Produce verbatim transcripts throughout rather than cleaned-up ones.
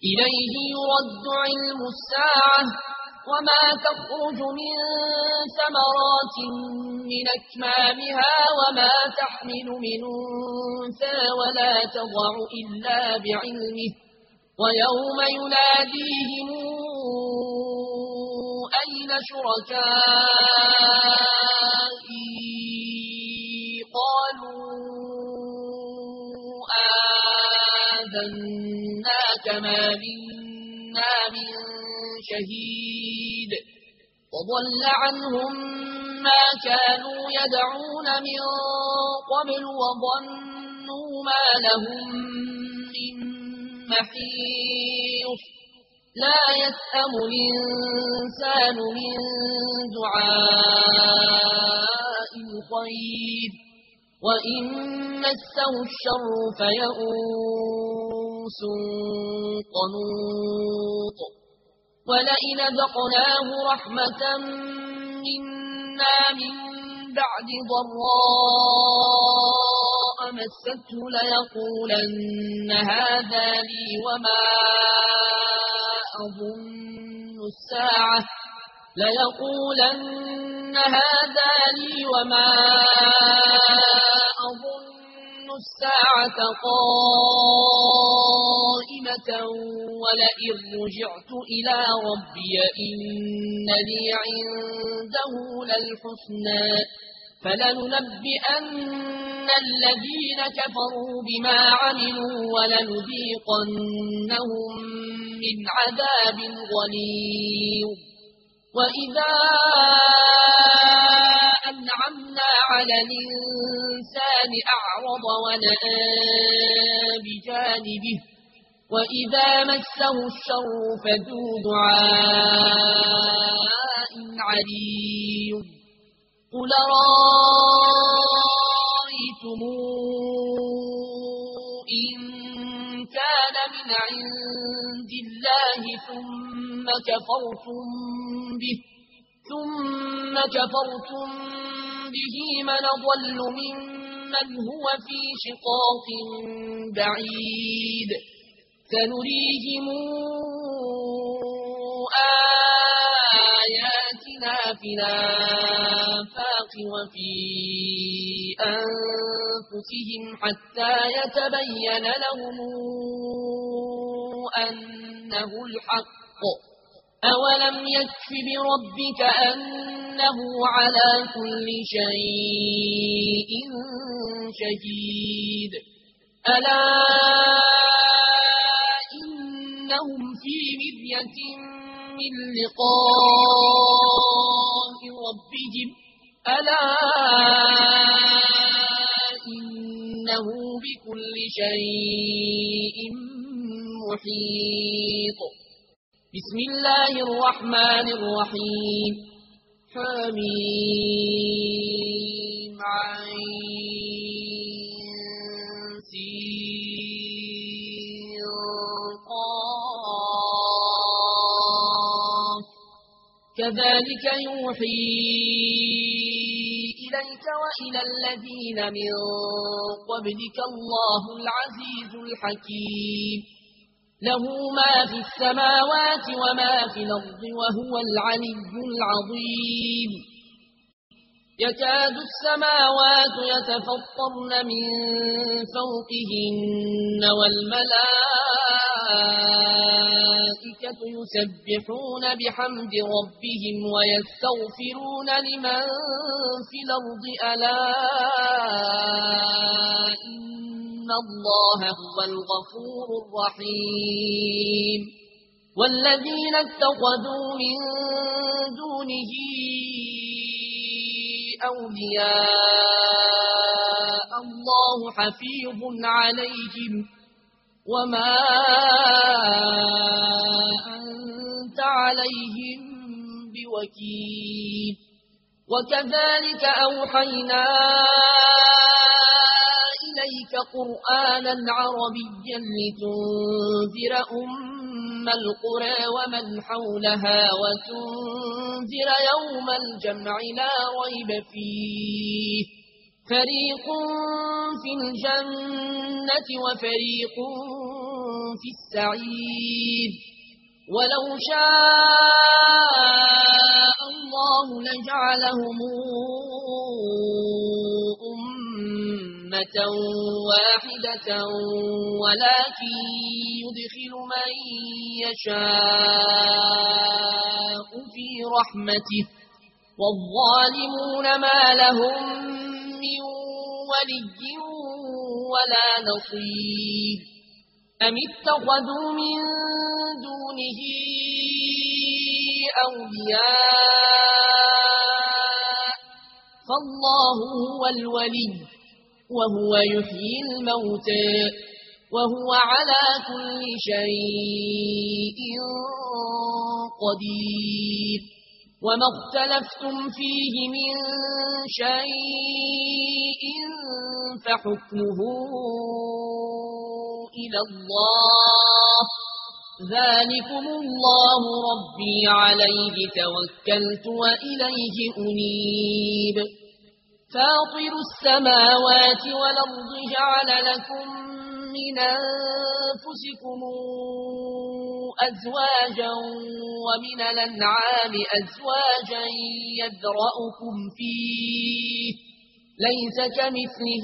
إليه يرد علم الساعة وما تخرج من ثمرات من أكمامها وما تحمل من أنثى ولا تضع إلا بعلمه ويوم يناديهم أين شركائي قالوا آذناك ما منا من شهيد وضل عنهم ما كانوا يدعون من قبل وظنوا ما لهم من محيص لا يسأم الإنسان من دعاء الخير وإن مسه الشر فيئوس قنوط ولئن ذقناه رحمة منا من بعد ضراء مسته ليقولن هذا لي وما أظن الساعة ليقولن هذا لي وما أظن الساعة قائمة ولئن رجعت إلى ربي إن لي عنده للحسنى فلننبئن الذين كفروا بما عملوا ولنذيقنهم من عذاب غليظ وإذا أنعمنا على الإنسان أعرض ونأى بجانبه وإذا مسه الشر فذو دعاء عريض قل رأيتم إن كان من عند الله ثم كفرتم به ثم كفرتم به من ضل ممن هو في شقاق بعيد سنريهم آياتنا في الآفاق وفي أنفسهم حتى يتبين لهم أنه الحق أولم يكف بربك أنه على كل شيء شهيد ألا إنهم في مرية من لقاء ربهم ألا إنه بكل شيء محيط بسم الله الرحمن الرحيم حميم عين سين قاف كذلك يوحي إليك وإلى الذين من قبلك الله العزيز الحكيم له ما في السماوات وما في الأرض وهو العلي العظيم يكاد السماوات يتفطرن من فوقهن والملائكة يسبحون بحمد ربهم ويستغفرون لمن في الأرض ألا إن الله هو الغفور الرحيم والذين اتخذوا من دونه أولياء الله حفيظ عليهم وما أنت عليهم بوكيل وكذلك أوحينا إليك قرآنا عربيا لتنذر أم القرى ومن حولها وتنذر يوم الجمع لا ريب فيه فريق في الجنة وفريق في السعير ولو شاء الله لجعلهم أمة واحدة ولكن يدخل من يشاء في رحمته والظالمون ما لهم من ولي ولا نصير أم اتخذوا من دونه أولياء فالله هو الولي وهو يحيي الموتى وهو على كل شيء قدير وما اختلفتم فيه من شيء فحكمه إلى الله ذلكم الله ربي عليه توكلت وإليه أنيب فاطر السماوات والأرض جعل لكم من أنفسكم أزواجا ومن الأنعام أزواجا يذرأكم فيه ليس كمثله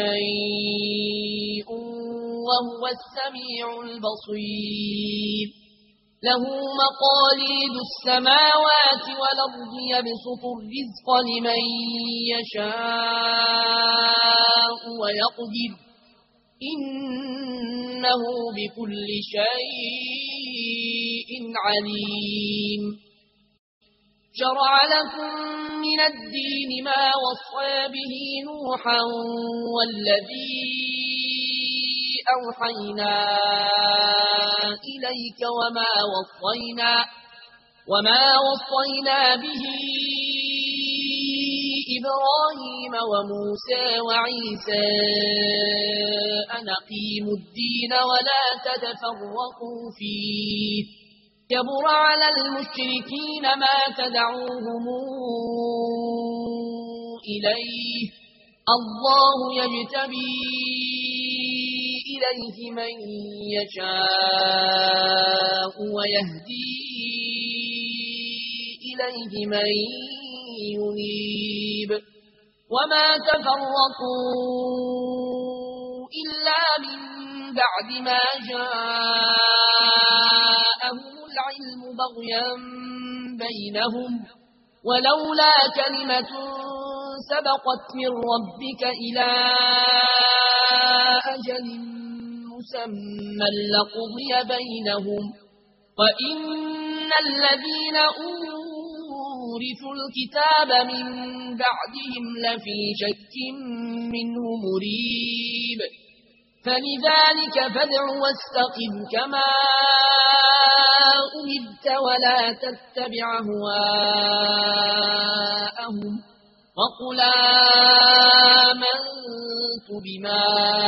شيء وهو السميع البصير له مقاليد السماوات والأرض يبسط الرزق لمن يشاء ويقدر إنه بكل شيء عليم شرع لكم من الدين ما وصى به نوحا والذي أوحينا إليك وما وصينا وما وصينا به إبراهيم وموسى وعيسى أن أقيموا الدين ولا تتفرقوا فيه كبر على المشركين ما تدعوهم إليه الله يجتبي إليه من يشاء ويهدي إليه من ينيب وما تفرقوا إلا من بعد ما جاءهم العلم بغيا بينهم ولولا كلمة سبقت من ربك إلى أجل مسمى لقضي بينهم وإن الذين أورثوا الكتاب من بعدهم لفي شك منه مريب فلذلك فادع واستقم كما أمرت ولا تتبع أهواءهم وقل آمنت بما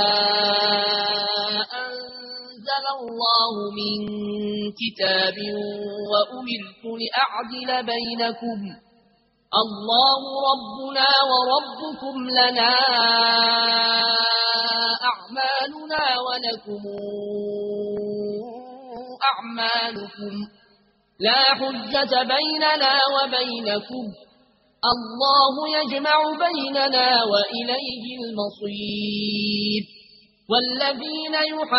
أنزل الله من كتاب وأمرت لأعدل بينكم الله ربنا وربكم لنا أعمالنا ولكم أعمالكم لا حجة بيننا وبينكم الله يجمع بيننا وإليه المصير والذين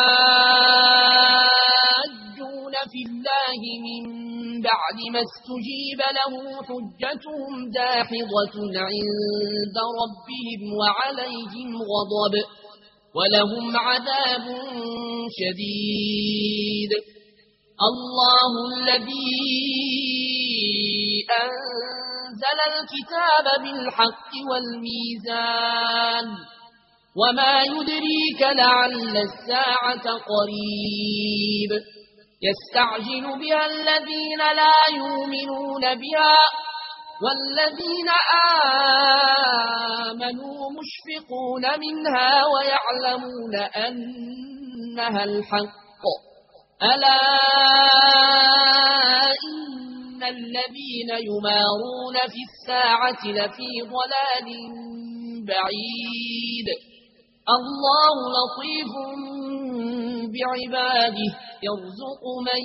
يحاجون في الله من بعد ما استجيب له حجتهم داحضة عند ربهم وعليهم غضب ولهم عذاب شديد الله الذي أنزل الكتاب بالحق والميزان وما يدريك لعل الساعة قريب يستعجل بها الذين لا يؤمنون بها والذين آمنوا مشفقون منها ويعلمون أنها الحق ألا إن الذين يمارون في الساعة لفي ضلال بعيد الله لطيف بعباده يرزق من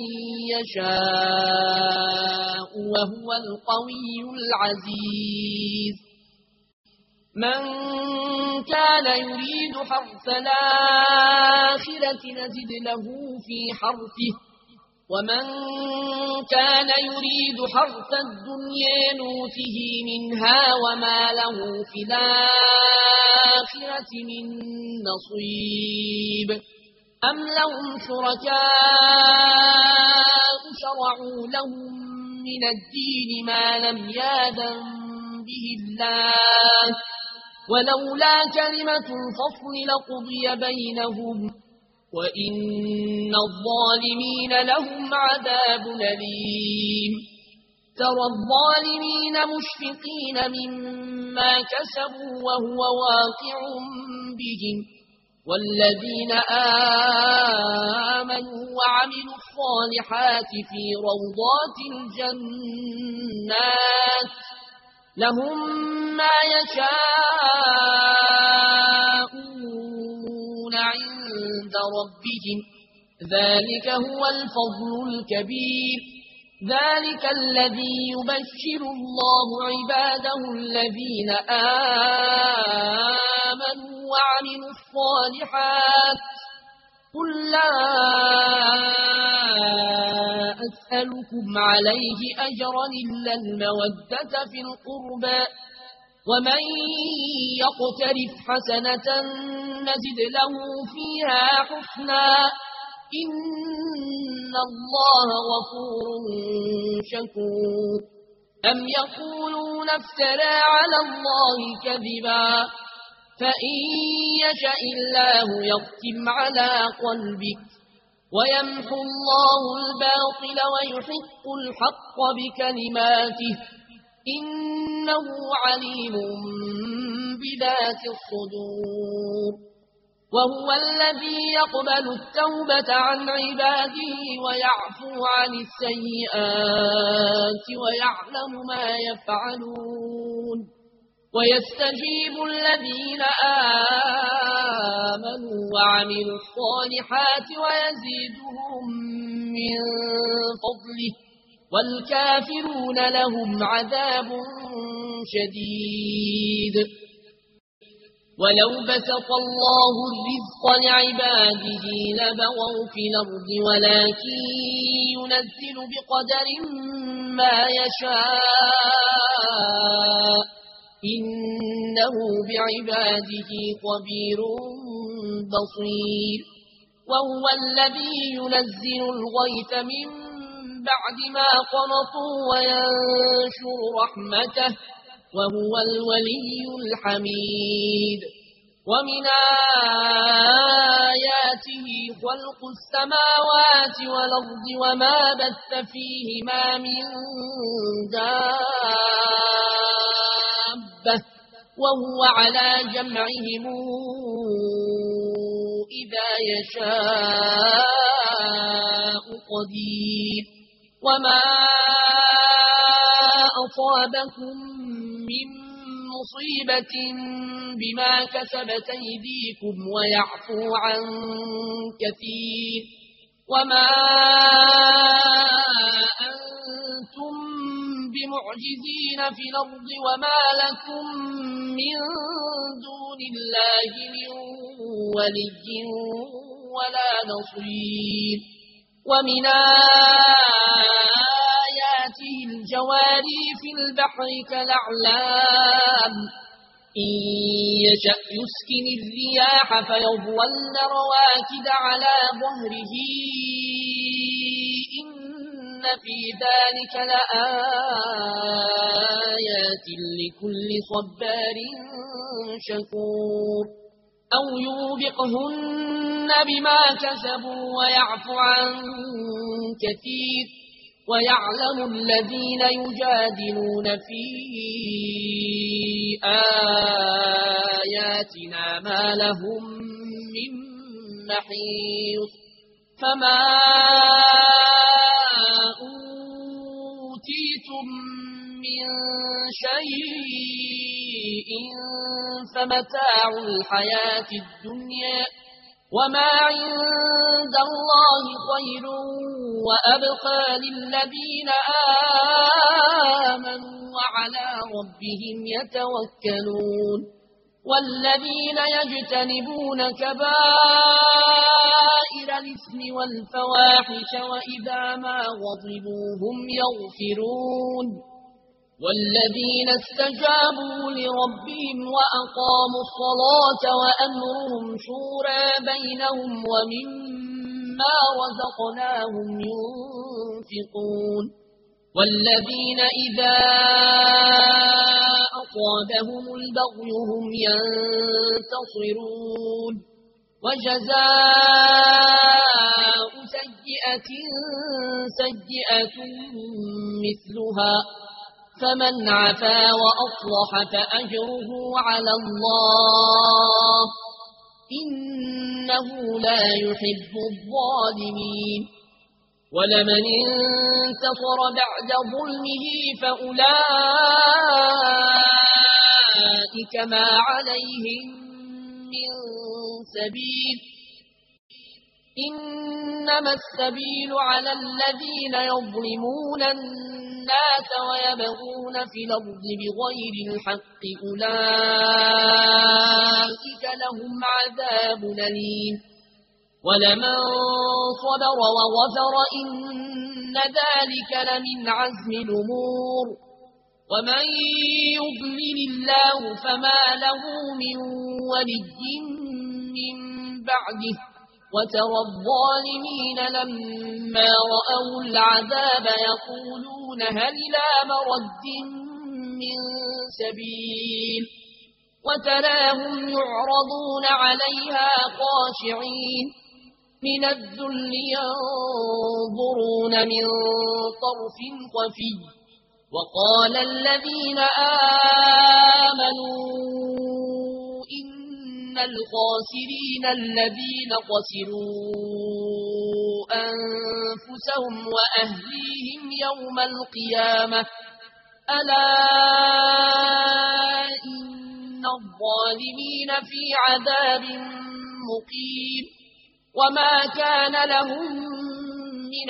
يشاء وهو القوي العزيز من كان يريد حرث الآخرة نزد له في حرثه ومن كان يريد حرث الدنيا نوته منها وما له في الآخرة من نصيب أم لهم شركاء شرعوا لهم من الدين ما لم يأذن به الله ولولا كلمة الفصل لقضي بينهم وإن الظالمين لهم عذاب أليم ترى الظالمين مشفقين مما كسبوا وهو واقع بهم والذين آمنوا وعملوا الصالحات في روضات الجنات لهم ما يشاءون عند ربهم ذلك هو الفضل الكبير ذلك الذي يبشر الله عباده الذين آمنوا وعملوا الصالحات قل لا أسألكم عليه أجرا إلا المودة في القربى ومن يقترف حسنة نزد له فيها حسنا إن الله غفور شكور أم يقولون افترى على الله كذبا فإن يشاء الله يختم على قلبك ويمحو الله الباطل ويحق الحق بكلماته إنه عليم بذات الصدور وهو الذي يقبل التوبة عن عباده ويعفو عن السيئات ويعلم ما يفعلون ويستجيب الذين آمنوا وعملوا الصالحات ويزيدهم من فضله والكافرون لهم عذاب شديد ولو بسط الله الرزق لعباده لبغوا في الأرض ولكن ينزل بقدر ما يشاء إنه بعباده خبير بصير وهو الذي ينزل الغيث من بعد ما قنطوا وينشر رحمته وهو الولي الحميد ومن آياته خلق السماوات والأرض وما بث فيهما من دابة وهو على جمعهم إذا يشاء قدير وما أصابكم من مصيبة بما كسبت أيديكم ويعفو عن كثير وما أنتم بمعجزين في الأرض وما لكم من دون الله من ولي ولا نصير ومن آياته الجواري في البحر كالأعلام إن يشأ يسكن الرياح فيظلن رواكد على ظهره إن في ذلك لآيات لكل صبار شكور أو يوبقهن بما كسبوا ويعفو عن كثير ويعلم الذين يجادلون في آياتنا ما لهم من محيص فما أوتيتم من شيء فمتاع الحياة الدنيا وما عند الله خير وأبقى للذين آمنوا وعلى ربهم يتوكلون والذين يجتنبون كبائر الإثم والفواحش وإذا ما غضبوا هم يغفرون والذين استجابوا لربهم وأقاموا الصلاة وأمرهم شورى بينهم ومما رزقناهم ينفقون والذين إذا أصابهم البغي هم ينتصرون وجزاء سيئة سيئة مثلها فمن عفا وأصلح فأجره على الله إنه لا يحب الظالمين ولمن انتصر بعد ظلمه فأولئك ما عليهم من سبيل إنما السبيل على الذين يظلمون الناس ويبغون في الأرض بغير الحق أولئك لهم عذاب أليم ولمن صبر وغفر إن ذلك لمن عزم الأمور ومن يضلل الله فما له من ولي من بعده وترى الظالمين لما رأوا العذاب يقولون هل إلى مرد من سبيل وتراهم يعرضون عليها خاشعين من الذل ينظرون من طرف خفي وقال الذين آمنوا إن الخاسرين الذين خسروا أنفسهم وأهليهم يوم القيامة ألا إن الظالمين في عذاب مقيم وما كان لهم من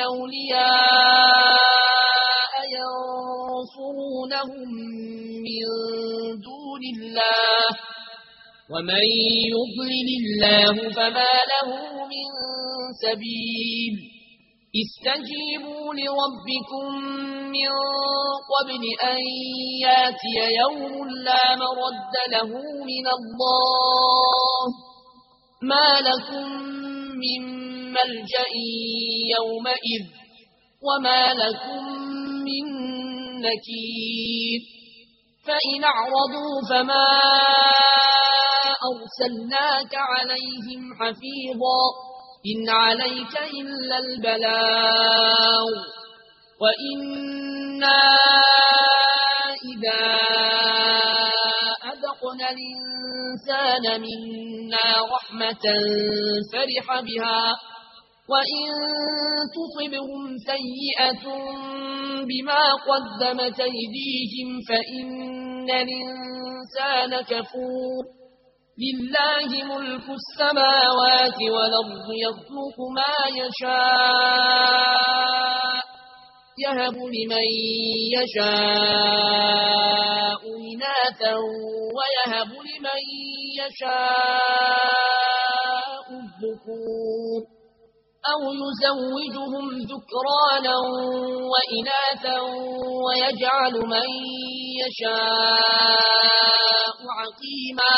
أولياء ينصرونهم من دون الله ومن يضلل الله فما له من سبيل استجيبوا لربكم من قبل أن ياتي يوم لا مرد له من الله ما لكم من ملجأ يومئذ وما لكم من نكير فإن أعرضوا فما أرسلناك عليهم حفيظا إن عليك إلا البلاغ وإنا إذا أذقنا الإنسان منا رحمة فرح بها وإن تصبهم سيئة بما قدمت أيديهم فإن الإنسان كفور لله ملك السماوات والأرض يخلق ما يشاء يهب لمن يشاء إناثا ويهب لمن يشاء الذكور أو يزوجهم ذكرانا وإناثا ويجعل من يشاء عقيما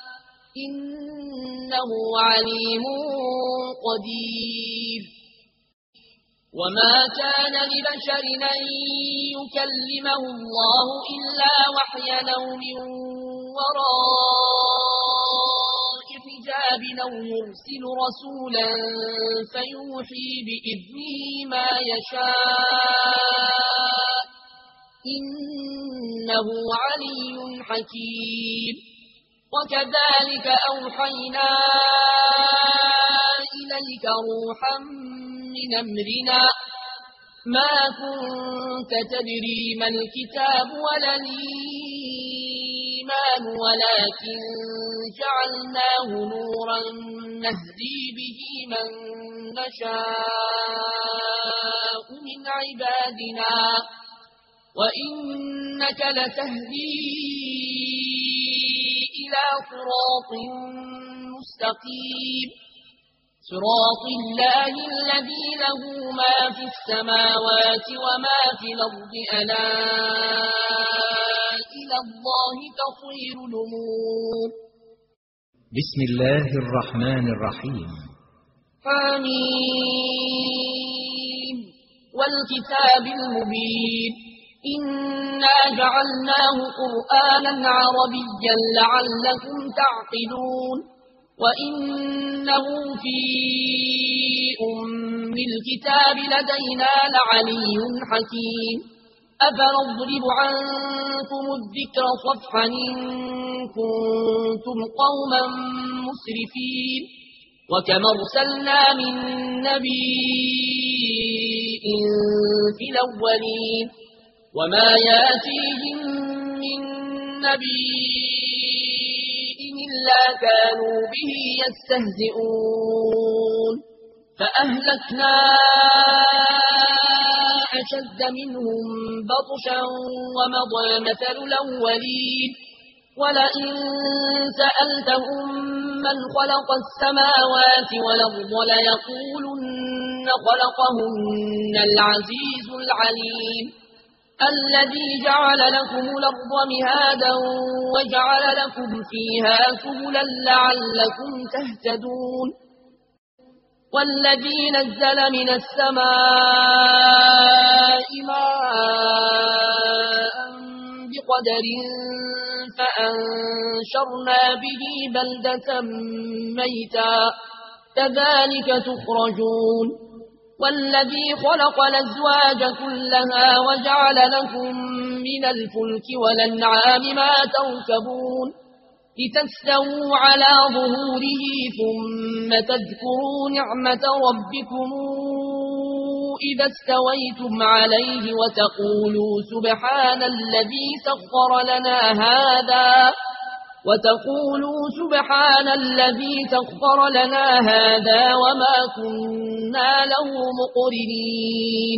إنه عليم قدير وما كان لبشر أن يكلمه الله إلا وحيا أو من وراء حجاب أو يرسل رسولا فيوحي بإذنه ما يشاء إنه علي حكيم وكذلك أوحينا إليك روحا من أمرنا ما كنت تدري ما الكتاب ولا الإيمان الإيمان ولكن جعلناه نورا نهدي به من نشاء من عبادنا وإنك لتهدي إلى صراط مستقيم صراط الله الذي له ما في السماوات وما في الأرض ألا إلى الله تصير الأمور. بسم الله الرحمن الرحيم. حميم والكتاب المبين إنا جعلناه قرآنا عربيا لعلكم تعقلون وإنه في أم الكتاب لدينا لعلي حكيم أفنضرب عنكم الذكر صفحا إن كنتم قوما مسرفين وكما أرسلنا من نبي في الأولين وما ياتيهم من نبي إلا كانوا به يستهزئون فأهلكنا أشد منهم بطشا ومضى مثل الأولين ولئن سألتهم من خلق السماوات والأرض ليقولن خلقهن العزيز العليم الذي جعل لكم الأرض مهادا وجعل لكم فيها سبلا لعلكم تهتدون والذي نزل من السماء ماء بقدر فأنشرنا به بلدة ميتا كذلك تخرجون والذي خلق الأزواج كلها وجعل لكم من الفلك والأنعام ما تركبون لتستووا على ظهوره ثم تذكروا نعمة ربكم إذا استويتم عليه وتقولوا سبحان الذي سخر لنا هذا وتقولوا سبحان الذي سخر لنا هذا وما كنا له مقرنين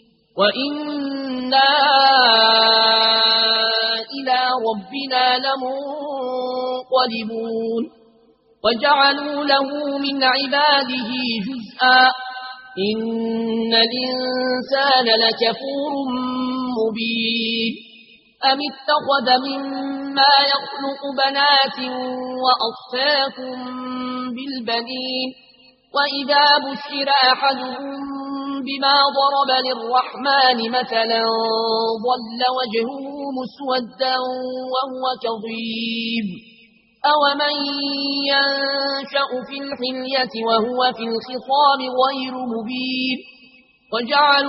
وإنا إلى ربنا لمنقلبون وجعلوا له من عباده جزءا إن الإنسان لكفور مبين أم اتخذ مما يخلق بنات وأصفاكم بالبنين وإذا بشر أحدهم بما ضرب للرحمن مثلا ظل وجهه مسودا وهو كظيم أومن ينشأ في الحلية وهو في الخصام غير مبين وجعلوا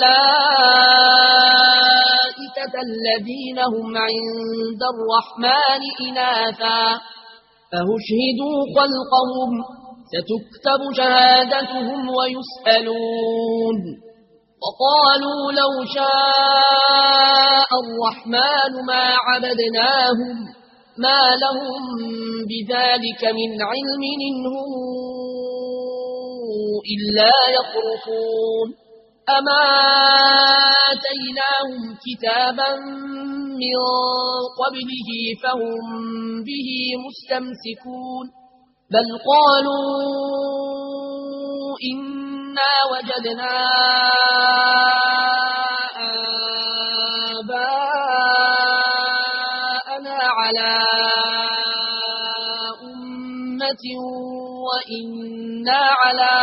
الملائكة الذين هم عند الرحمن إناثا أهشهدوا خلقهم ستكتب شهادتهم ويسألون وقالوا لو شاء الرحمن ما عبدناهم ما لهم بذلك من علم إنهم إلا يخرصون أما آتيناهم كتابا من قبله فهم به مستمسكون بل قالوا إنا وجدنا آباءنا على أمة وإنا على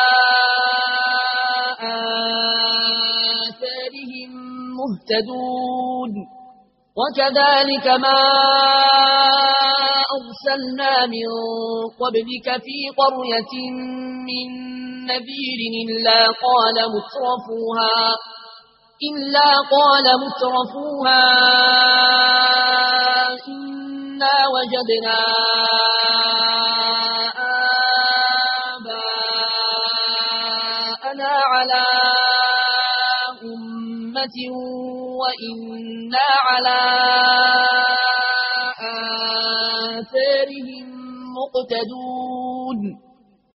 آثارهم مهتدون وكذلك ما أرسلنا من قبلك في قرية من نذير إلا قال مترفوها إلا قال مترفوها إنا وجدنا آباءنا على أمة وإنا على مهتدون